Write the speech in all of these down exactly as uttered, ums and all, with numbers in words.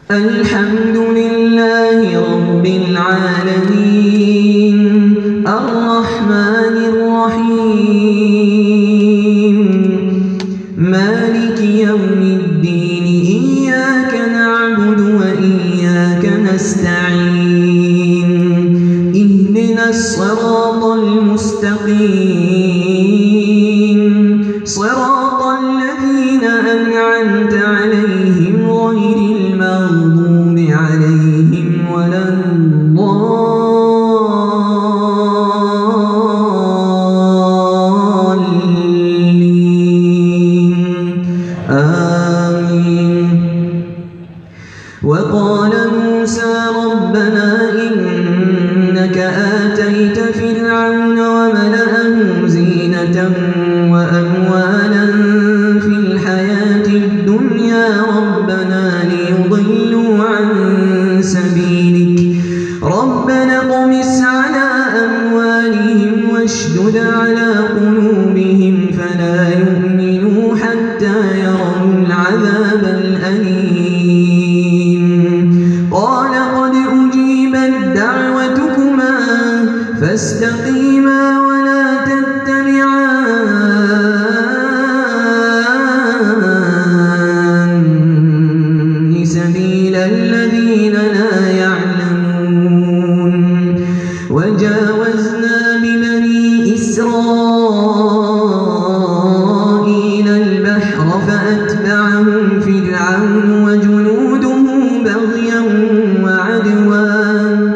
الحمد لله رب العالمين الرحمن الرحيم مالك يوم الدين إياك نعبد وإياك نستعين اهدنا الصراط المستقيم صراط الذين أنعمت عليهم غير المغضوب عليهم ولا الضالين آمين. وقال موسى ربنا إنك آتيت فرعون وملأه زينة وأموالا في الحياة الدنيا ربنا ليضلوا عن سبيلك ربنا اطمس على أموالهم واشدد على قلوبهم فلا يؤمنوا حتى يروا العذاب الأليم قال قد أجيبت دعوتكما فاستقيما ولا تتبعان سبيل الذين لا يعلمون. وجاوزنا ببني إسرائيل البحر فأتبعهم فرعون وجنوده بغيا وعدوا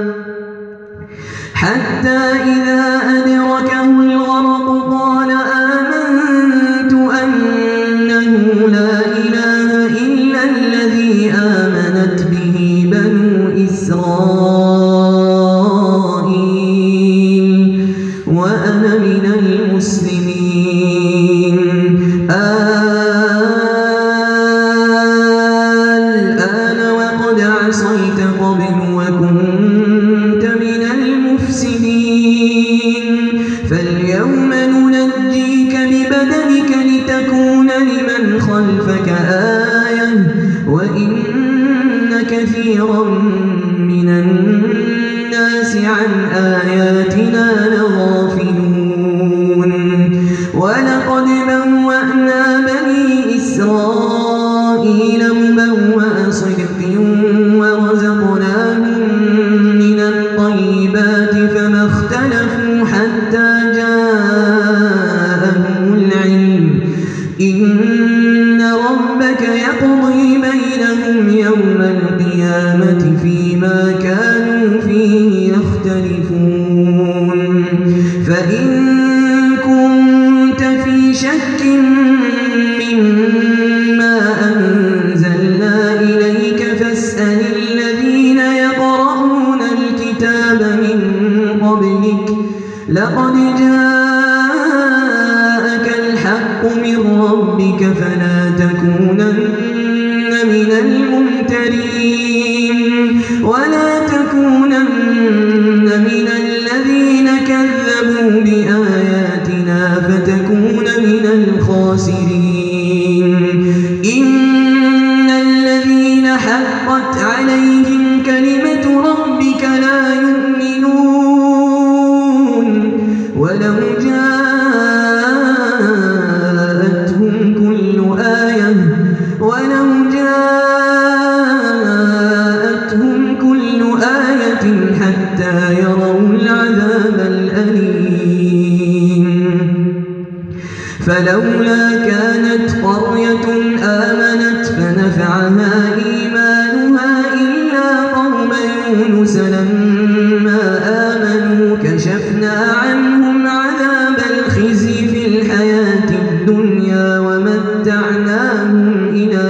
حتى إذا أدركه الغرق قال آمنت أنه لا إله إلا الذي آمنت به بنو إسرائيل وأنا من المسلمين. الآن وقد عصيت قبل وكنت من المفسدين فاليوم ننجيك ببدنك لتكون لمن خلفك آية وإن كثيرا من الناس عن آياتنا لغافلون. ولقد بوأنا بني إسرائيل مبوأ صدق ورزقناهم من الطيبات فما اختلفوا حتى جاءهم العلم إن ربك يقضي بينهم يوم القيامة فيما كانوا فيه يختلفون. فإن كنت في شك مما أنزلنا إليك فاسأل الذين يقرؤون الكتاب من قبلك لقد جاءك الحق من ربك فلا تكونن من الممترين ولا تكونن من الذين كذبوا بآياتنا فتكون من الخاسرين. إن الذين حقت عليهم كلمة ربك لا يؤمنون ولو جاءتهم كل آية ولو جاءتهم كل آية حتى يروا العذاب الأليم. فلولا كانت قرية آمنت فنفعها إيمانها إلا قوم يونس لما آمنوا كشفنا عنهم عذاب الخزي في الحياة الدنيا ومتعناهم إلى